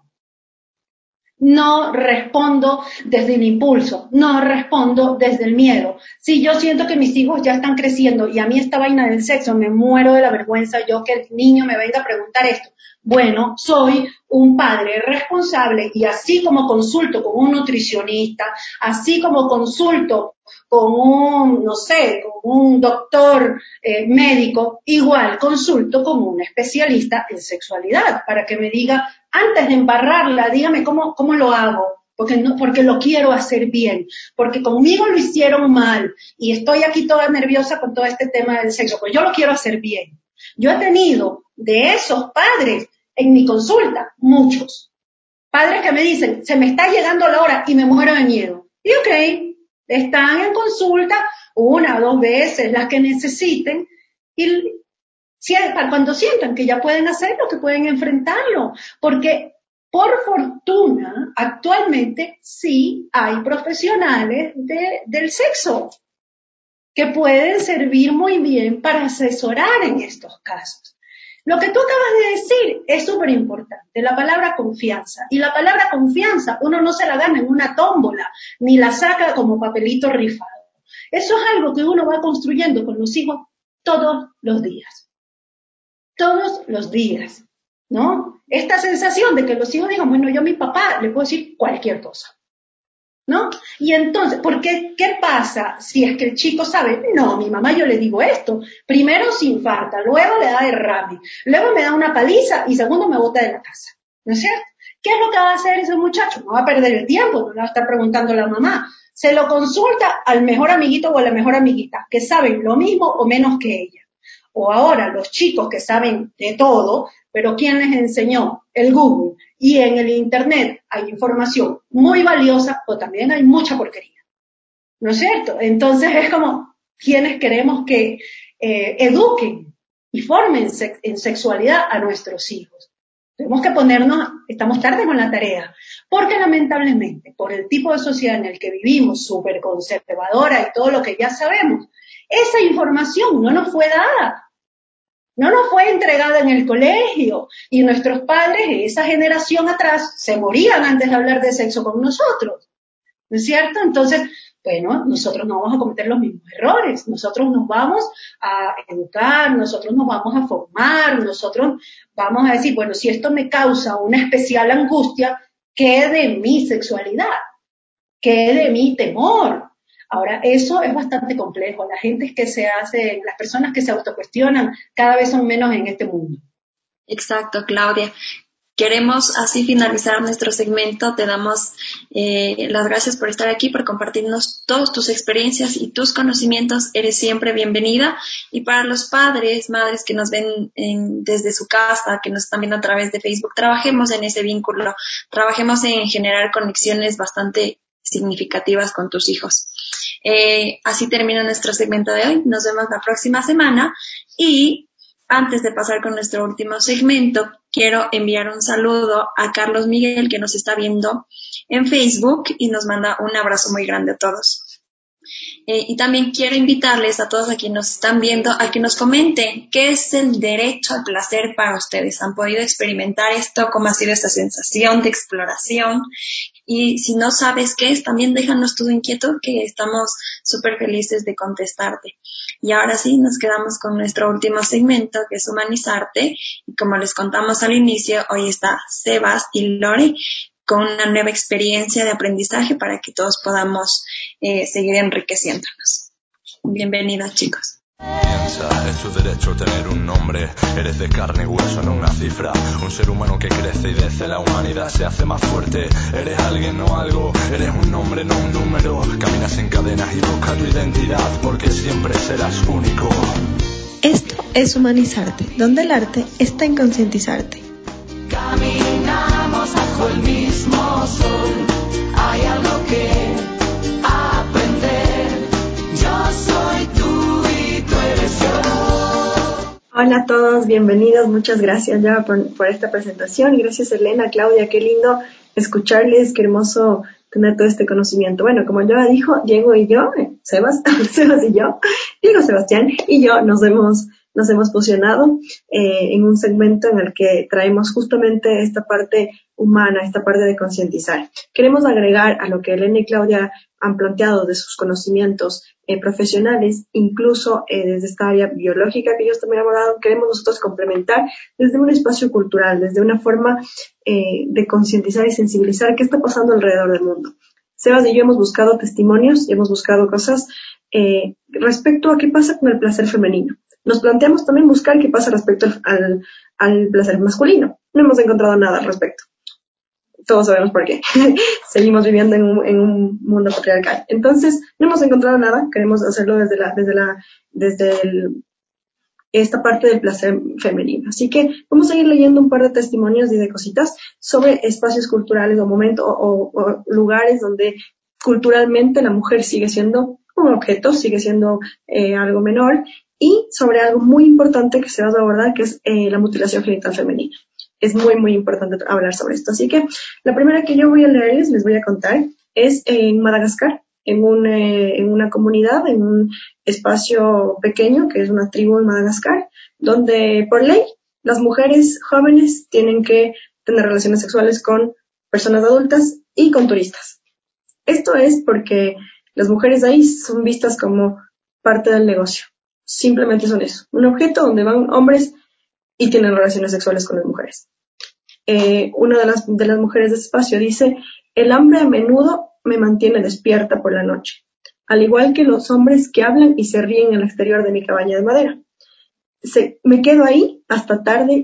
No respondo desde el impulso, no respondo desde el miedo. Si yo siento que mis hijos ya están creciendo y a mí esta vaina del sexo me muero de la vergüenza, yo que el niño me venga a preguntar esto. Bueno, soy un padre responsable y así como consulto con un nutricionista, así como consulto con un, no sé, con un doctor médico, igual consulto con un especialista en sexualidad para que me diga, antes de embarrarla, dígame cómo lo hago, porque lo quiero hacer bien, porque conmigo lo hicieron mal y estoy aquí toda nerviosa con todo este tema del sexo, pues yo lo quiero hacer bien. Yo he tenido de esos padres en mi consulta, muchos. Padres que me dicen, se me está llegando la hora y me muero de miedo. Y ok, están en consulta 1 o 2 veces, las que necesiten, y cuando sientan que ya pueden hacerlo, que pueden enfrentarlo, porque por fortuna actualmente sí hay profesionales del sexo que pueden servir muy bien para asesorar en estos casos. Lo que tú acabas de decir es súper importante, la palabra confianza. Y la palabra confianza uno no se la gana en una tómbola, ni la saca como papelito rifado. Eso es algo que uno va construyendo con los hijos todos los días. Todos los días, ¿no? Esta sensación de que los hijos digan, bueno, yo a mi papá le puedo decir cualquier cosa, ¿no? Y entonces, ¿qué pasa si es que el chico sabe, no, mi mamá yo le digo esto, primero se infarta, luego le da derrame, luego me da una paliza y segundo me bota de la casa, ¿no es cierto? ¿Qué es lo que va a hacer ese muchacho? No va a perder el tiempo, no le va a estar preguntando a la mamá, se lo consulta al mejor amiguito o a la mejor amiguita, que saben lo mismo o menos que ella. O ahora los chicos que saben de todo, pero ¿quién les enseñó? El Google. Y en el Internet hay información muy valiosa, o también hay mucha porquería. ¿No es cierto? Entonces es como, ¿quiénes queremos que eduquen y formen en sexualidad a nuestros hijos? Tenemos que estamos tarde con la tarea, porque lamentablemente, por el tipo de sociedad en el que vivimos, súper conservadora y todo lo que ya sabemos, esa información no nos fue dada, no nos fue entregada en el colegio y nuestros padres de esa generación atrás se morían antes de hablar de sexo con nosotros, ¿no es cierto? Entonces, bueno, nosotros no vamos a cometer los mismos errores, nosotros nos vamos a educar, nosotros nos vamos a formar, nosotros vamos a decir, bueno, si esto me causa una especial angustia, ¿qué de mi sexualidad? ¿Qué de mi temor? Ahora, eso es bastante complejo. La gente las personas que se autocuestionan cada vez son menos en este mundo. Exacto, Claudia. Queremos así finalizar nuestro segmento. Te damos las gracias por estar aquí, por compartirnos todas tus experiencias y tus conocimientos. Eres siempre bienvenida. Y para los padres, madres que nos ven desde su casa, que nos están viendo a través de Facebook, trabajemos en ese vínculo, trabajemos en generar conexiones bastante significativas con tus hijos. Así termina nuestro segmento de hoy. Nos vemos la próxima semana y antes de pasar con nuestro último segmento, quiero enviar un saludo a Carlos Miguel que nos está viendo en Facebook y nos manda un abrazo muy grande a todos. Y también quiero invitarles a todos a quienes nos están viendo a que nos comenten qué es el derecho al placer para ustedes. ¿Han podido experimentar esto? ¿Cómo ha sido esta sensación de exploración? Y si no sabes qué es, también déjanos tu inquietud, que estamos súper felices de contestarte. Y ahora sí, nos quedamos con nuestro último segmento, que es Humanizarte. Y como les contamos al inicio, hoy está Sebas y Lore con una nueva experiencia de aprendizaje para que todos podamos seguir enriqueciéndonos. Bienvenidos, chicos. Piensa, es tu derecho tener un nombre. Eres de carne y hueso, no una cifra. Un ser humano que crece y desde la humanidad se hace más fuerte. Eres alguien, no algo. Eres un nombre, no un número. Caminas en cadenas y busca tu identidad, porque siempre serás único. Esto es Humanizarte, donde el arte está en concientizarte. Caminamos bajo el mismo sol. Hay algo que aprender. Yo soy tú y tú eres yo. Hola a todos, bienvenidos. Muchas gracias ya por esta presentación. Gracias Elena, Claudia, qué lindo escucharles, qué hermoso tener todo este conocimiento. Bueno, como ya dijo, Diego y yo, Sebas y yo, Diego, Sebastián y yo nos hemos fusionado en un segmento en el que traemos justamente esta parte humana, esta parte de concientizar. Queremos agregar a lo que Elena y Claudia han planteado de sus conocimientos profesionales, incluso desde esta área biológica que ellos también han abordado, queremos nosotros complementar desde un espacio cultural, desde una forma de concientizar y sensibilizar qué está pasando alrededor del mundo. Sebas y yo hemos buscado testimonios y hemos buscado cosas respecto a qué pasa con el placer femenino. Nos planteamos también buscar qué pasa respecto al placer masculino. No hemos encontrado nada al respecto. Todos sabemos por qué. Seguimos viviendo en un mundo patriarcal. Entonces, no hemos encontrado nada. Queremos hacerlo desde esta parte del placer femenino. Así que vamos a ir leyendo un par de testimonios y de cositas sobre espacios culturales o momentos o lugares donde culturalmente la mujer sigue siendo un objeto, sigue siendo algo menor, y sobre algo muy importante que se va a abordar, que es la mutilación genital femenina. Es muy, muy importante hablar sobre esto. Así que la primera que yo voy a leerles, les voy a contar, es en Madagascar, en una comunidad, en un espacio pequeño, que es una tribu en Madagascar, donde por ley las mujeres jóvenes tienen que tener relaciones sexuales con personas adultas y con turistas. Esto es porque las mujeres ahí son vistas como parte del negocio. Simplemente son eso, un objeto donde van hombres y tienen relaciones sexuales con las mujeres. Una de las mujeres de ese espacio dice: el hambre a menudo me mantiene despierta por la noche, al igual que los hombres que hablan y se ríen en el exterior de mi cabaña de madera. Me quedo ahí hasta tarde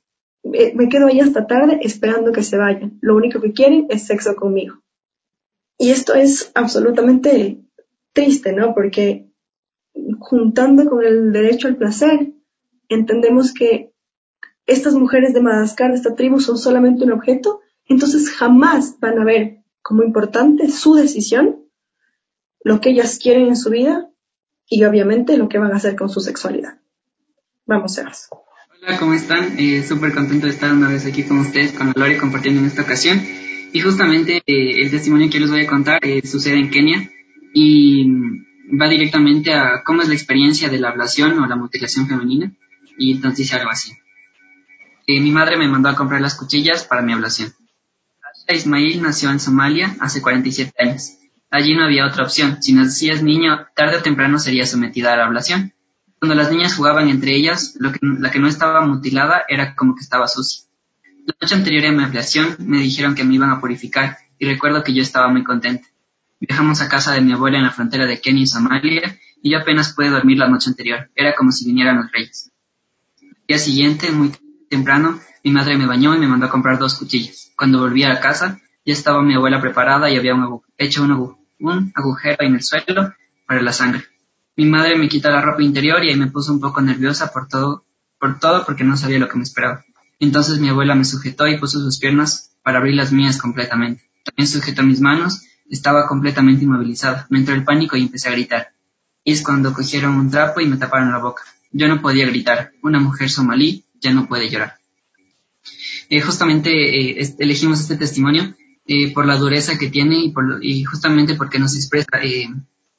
esperando que se vayan. Lo único que quieren es sexo conmigo. Y esto es absolutamente triste, ¿no? Porque juntando con el derecho al placer, entendemos que estas mujeres de Madagascar, de esta tribu, son solamente un objeto, entonces jamás van a ver como importante su decisión, lo que ellas quieren en su vida y obviamente lo que van a hacer con su sexualidad. Vamos, Sebas. Hola, ¿cómo están? Súper contento de estar una vez aquí con ustedes, con Lore, compartiendo en esta ocasión. Y justamente el testimonio que les voy a contar sucede en Kenia y va directamente a cómo es la experiencia de la ablación o la mutilación femenina, y entonces dice algo así. Mi madre me mandó a comprar las cuchillas para mi ablación. Asha Ismail nació en Somalia hace 47 años. Allí no había otra opción. Si nacías niño, tarde o temprano serías sometida a la ablación. Cuando las niñas jugaban entre ellas, la que no estaba mutilada era como que estaba sucia. La noche anterior a mi ablación me dijeron que me iban a purificar y recuerdo que yo estaba muy contenta. Viajamos a casa de mi abuela en la frontera de Kenia y Somalia y yo apenas pude dormir la noche anterior. Era como si vinieran los reyes. El día siguiente, muy temprano, mi madre me bañó y me mandó a comprar 2 cuchillas. Cuando volví a la casa, ya estaba mi abuela preparada y había hecho un agujero en el suelo para la sangre. Mi madre me quitó la ropa interior y ahí me puso un poco nerviosa por todo porque no sabía lo que me esperaba. Entonces mi abuela me sujetó y puso sus piernas para abrir las mías completamente. También sujetó mis manos. Estaba completamente inmovilizada. Me entró el pánico y empecé a gritar. Y es cuando cogieron un trapo y me taparon la boca. Yo no podía gritar. Una mujer somalí ya no puede llorar. Justamente elegimos este testimonio por la dureza que tiene y justamente porque nos expresa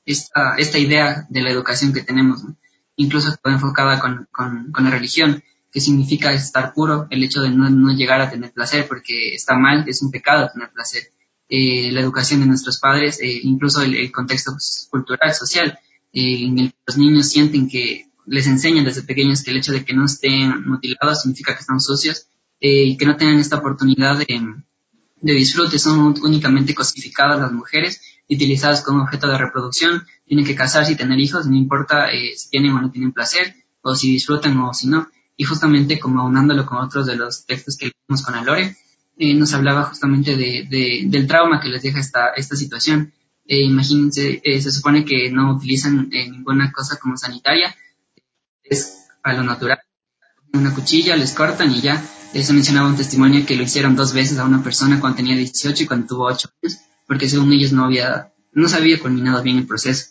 esta idea de la educación que tenemos, ¿no? Incluso está enfocada con la religión, que significa estar puro, el hecho de no llegar a tener placer, porque está mal, es un pecado tener placer. La educación de nuestros padres, incluso el contexto cultural, social, en el que los niños sienten que les enseñan desde pequeños que el hecho de que no estén mutilados significa que están sucios, y que no tengan esta oportunidad de disfrute, son únicamente cosificadas las mujeres y utilizadas como objeto de reproducción, tienen que casarse y tener hijos, no importa si tienen o no tienen placer, o si disfrutan o si no. Y justamente como aunándolo con otros de los textos que leímos con Alore, nos hablaba justamente del trauma que les deja esta situación. Imagínense, se supone que no utilizan ninguna cosa como sanitaria, es a lo natural, una cuchilla, les cortan y ya. Se mencionaba un testimonio que lo hicieron 2 veces a una persona cuando tenía 18 y cuando tuvo 8 años, porque según ellos no se había culminado bien el proceso.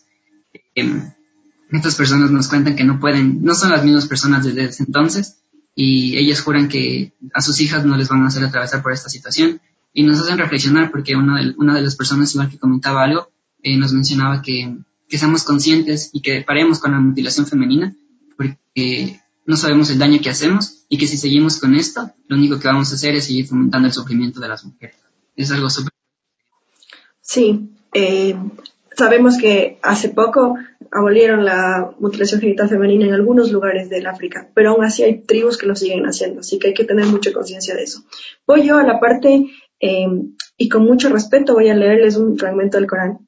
Estas personas nos cuentan que no son las mismas personas desde ese entonces, y ellas juran que a sus hijas no les van a hacer atravesar por esta situación, y nos hacen reflexionar porque una de las personas, igual que comentaba algo, nos mencionaba que seamos conscientes y que paremos con la mutilación femenina, porque no sabemos el daño que hacemos y que si seguimos con esto, lo único que vamos a hacer es seguir fomentando el sufrimiento de las mujeres. Es algo súper. Sí, sabemos que hace poco abolieron la mutilación genital femenina en algunos lugares del África, pero aún así hay tribus que lo siguen haciendo, así que hay que tener mucha conciencia de eso. Voy yo a la parte, y con mucho respeto voy a leerles un fragmento del Corán.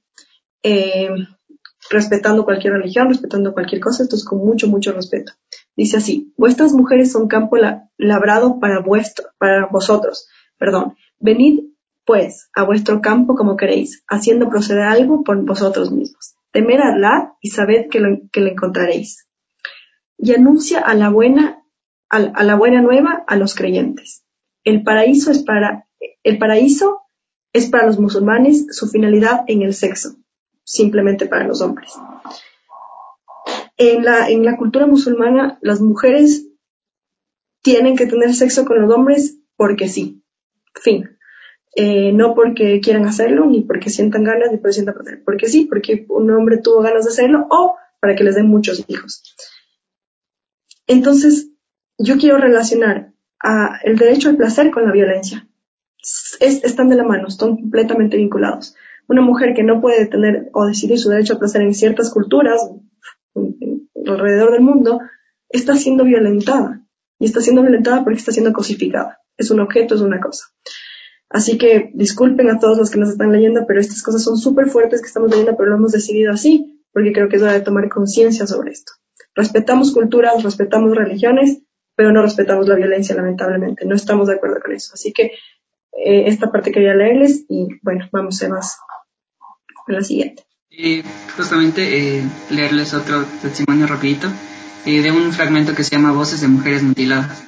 Respetando cualquier religión, respetando cualquier cosa, esto es con mucho, mucho respeto. Dice así: vuestras mujeres son campo labrado para vosotros. Venid pues a vuestro campo como queréis, haciendo proceder algo por vosotros mismos. Temed a Allah y sabed que le encontraréis. Y anuncia a la buena nueva a los creyentes. El paraíso es para los musulmanes, su finalidad en el sexo, simplemente para los hombres. En la cultura musulmana, las mujeres tienen que tener sexo con los hombres porque sí, fin. No porque quieran hacerlo, ni porque sientan ganas, ni porque sientan placer. Porque sí, porque un hombre tuvo ganas de hacerlo, o para que les den muchos hijos. Entonces, yo quiero relacionar el derecho al placer con la violencia. Están de la mano, están completamente vinculados. Una mujer que no puede tener o decidir su derecho al placer en ciertas culturas alrededor del mundo, está siendo violentada. Y está siendo violentada porque está siendo cosificada. Es un objeto, es una cosa. Así que disculpen a todos los que nos están leyendo, pero estas cosas son súper fuertes que estamos leyendo, pero lo hemos decidido así, porque creo que es hora de tomar conciencia sobre esto. Respetamos culturas, respetamos religiones, pero no respetamos la violencia, lamentablemente. No estamos de acuerdo con eso. Así que esta parte quería leerles y bueno, vamos a más a la siguiente. Justamente leerles otro testimonio rapidito de un fragmento que se llama Voces de Mujeres Mutiladas.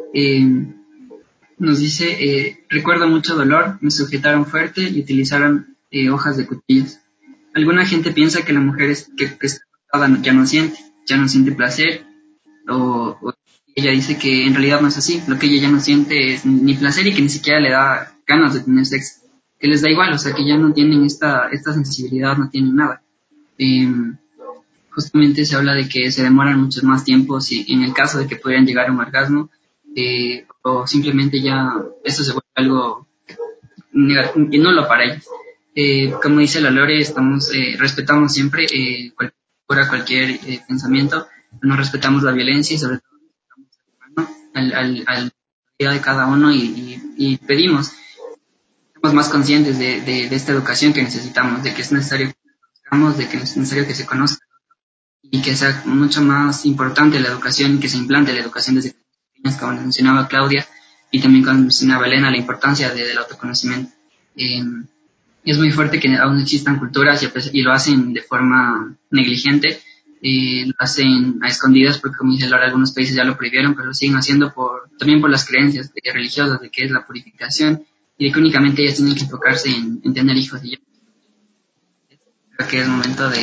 Nos dice: recuerdo mucho dolor, me sujetaron fuerte y utilizaron hojas de cuchillas. Alguna gente piensa que la mujer que está cortada ya no siente placer, o ella dice que en realidad no es así. Lo que ella ya no siente es ni placer y que ni siquiera le da ganas de tener sexo, que les da igual, o sea que ya no tienen esta sensibilidad, no tienen nada. Justamente se habla de que se demoran mucho más tiempo en el caso de que pudieran llegar a un orgasmo, o simplemente ya eso se vuelve algo nulo para ellos. Como dice la Lore, respetamos siempre cualquier pensamiento, no respetamos la violencia y sobre todo respetamos a la vida de cada uno y pedimos, estamos más conscientes de esta educación que necesitamos, de que es necesario que conozcamos, de que es necesario que se conozca y que sea mucho más importante la educación, que se implante la educación desde pequeños, como mencionaba Claudia, y también como mencionaba Elena, la importancia del autoconocimiento. Es muy fuerte que aún existan culturas y lo hacen de forma negligente, lo hacen a escondidas porque, como dice Laura, algunos países ya lo prohibieron, pero lo siguen haciendo también por las creencias religiosas de que es la purificación y de que únicamente ellas tienen que enfocarse en tener hijos y ya. Creo que es momento de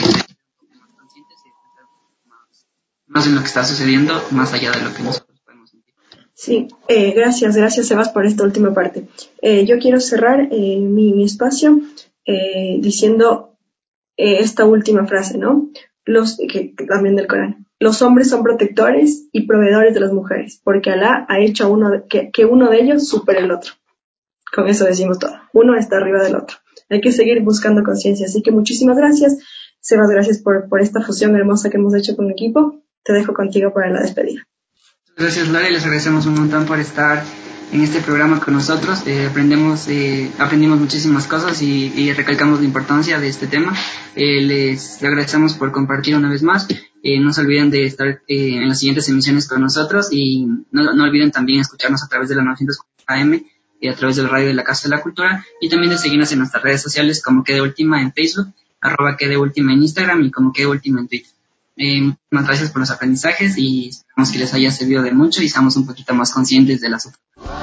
más en lo que está sucediendo, más allá de lo que nosotros podemos sentir. Sí, gracias Sebas por esta última parte. Yo quiero cerrar mi espacio diciendo esta última frase, ¿no? Que también del Corán. Los hombres son protectores y proveedores de las mujeres, porque Alá ha hecho que uno de ellos supere el otro. Con eso decimos todo. Uno está arriba del otro. Hay que seguir buscando conciencia. Así que muchísimas gracias. Sebas, gracias por esta fusión hermosa que hemos hecho con el equipo. Te dejo contigo para la despedida. Gracias, Lore. Les agradecemos un montón por estar en este programa con nosotros. Aprendimos muchísimas cosas y recalcamos la importancia de este tema. Les agradecemos por compartir una vez más. No se olviden de estar en las siguientes emisiones con nosotros y no olviden también escucharnos a través de la 940 AM y a través de la radio de la Casa de la Cultura, y también de seguirnos en nuestras redes sociales como Quede Última en Facebook, @QuedeÚltima en Instagram y como Quede Última en Twitter. Muchas gracias por los aprendizajes y esperamos que les haya servido de mucho y seamos un poquito más conscientes de las.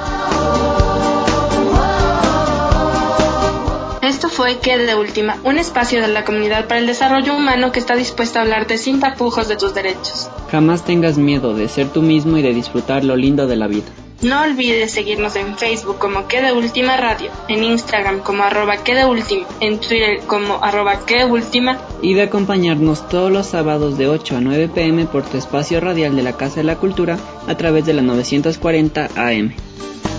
Esto fue Quede Última, un espacio de la Comunidad para el Desarrollo Humano que está dispuesto a hablarte sin tapujos de tus derechos. Jamás tengas miedo de ser tú mismo y de disfrutar lo lindo de la vida. No olvides seguirnos en Facebook como Quede Última Radio, en Instagram como @QuedeÚltima, en Twitter como @QuedeÚltima y de acompañarnos todos los sábados de 8 a 9 p.m. por tu espacio radial de la Casa de la Cultura a través de la 940 AM.